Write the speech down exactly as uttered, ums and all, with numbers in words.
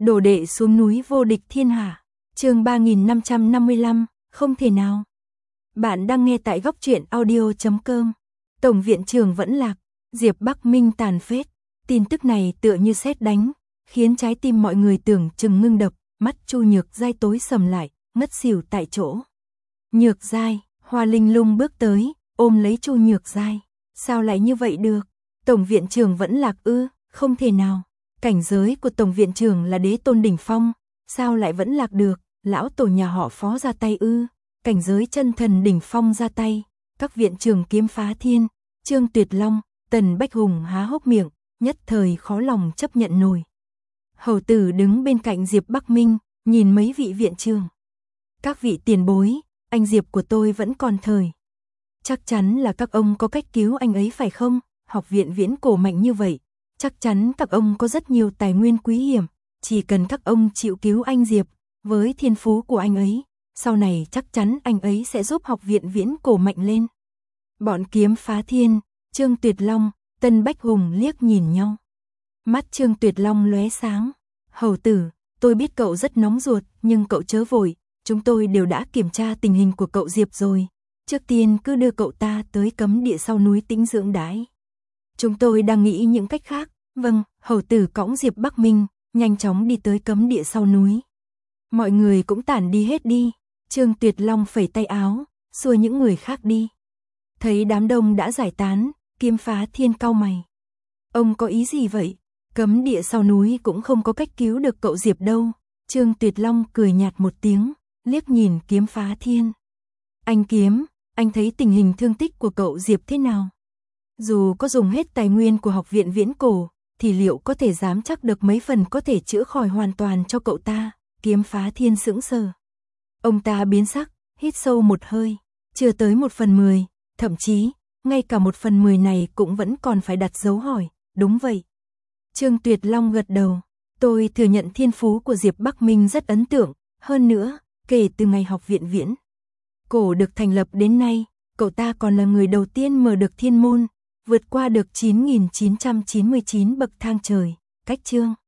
Đồ đệ xuống núi vô địch thiên hạ. Chương ba nghìn năm trăm năm mươi lăm, không thể nào. Bạn đang nghe tại góc truyện audio chấm com. Tổng viện trưởng vẫn lạc, Diệp Bắc Minh tàn phết. Tin tức này tựa như sét đánh, khiến trái tim mọi người tưởng chừng ngưng đập, mắt Chu Nhược Giai tối sầm lại, ngất xỉu tại chỗ. Nhược Giai, Hoa Linh Lung bước tới, ôm lấy Chu Nhược Giai. Sao lại như vậy được? Tổng viện trưởng vẫn lạc ư? Không thể nào. Cảnh giới của tổng viện trưởng là đế tôn đỉnh phong, sao lại vẫn lạc được? Lão tổ nhà họ Phó ra tay ư? Cảnh giới chân thần đỉnh phong ra tay. Các viện trưởng Kiếm Phá Thiên, Trương Tuyệt Long, Tần Bách Hùng há hốc miệng, nhất thời khó lòng chấp nhận nổi. Hầu tử đứng bên cạnh Diệp Bắc Minh, nhìn mấy vị viện trưởng. Các vị tiền bối, anh Diệp của tôi vẫn còn thời. Chắc chắn là các ông có cách cứu anh ấy phải không? Học viện Viễn Cổ mạnh như vậy, chắc chắn các ông có rất nhiều tài nguyên quý hiểm, chỉ cần các ông chịu cứu anh Diệp, với thiên phú của anh ấy, sau này chắc chắn anh ấy sẽ giúp học viện Viễn Cổ mạnh lên. Bọn Kiếm Phá Thiên, Trương Tuyệt Long, Tân Bách Hùng liếc nhìn nhau. Mắt Trương Tuyệt Long lóe sáng. Hầu tử, tôi biết cậu rất nóng ruột, nhưng cậu chớ vội, chúng tôi đều đã kiểm tra tình hình của cậu Diệp rồi. Trước tiên cứ đưa cậu ta tới cấm địa sau núi tĩnh dưỡng đãi. Chúng tôi đang nghĩ những cách khác. Vâng, hầu tử cõng Diệp Bắc Minh, nhanh chóng đi tới cấm địa sau núi. Mọi người cũng tản đi hết đi. Trương Tuyệt Long phẩy tay áo, xua những người khác đi. Thấy đám đông đã giải tán, Kiếm Phá Thiên cau mày. Ông có ý gì vậy? Cấm địa sau núi cũng không có cách cứu được cậu Diệp đâu. Trương Tuyệt Long cười nhạt một tiếng, liếc nhìn Kiếm Phá Thiên. Anh Kiếm, anh thấy tình hình thương tích của cậu Diệp thế nào? Dù có dùng hết tài nguyên của học viện Viễn Cổ, thì liệu có thể dám chắc được mấy phần có thể chữa khỏi hoàn toàn cho cậu ta? Kiếm Phá Thiên sững sờ. Ông ta biến sắc, hít sâu một hơi. Chưa tới một phần mười, thậm chí, ngay cả một phần mười này cũng vẫn còn phải đặt dấu hỏi. Đúng vậy. Trương Tuyệt Long gật đầu. Tôi thừa nhận thiên phú của Diệp Bắc Minh rất ấn tượng. Hơn nữa, kể từ ngày học viện Viễn Cổ được thành lập đến nay, cậu ta còn là người đầu tiên mở được thiên môn, vượt qua được chín nghìn chín trăm chín mươi chín bậc thang trời. Cách chương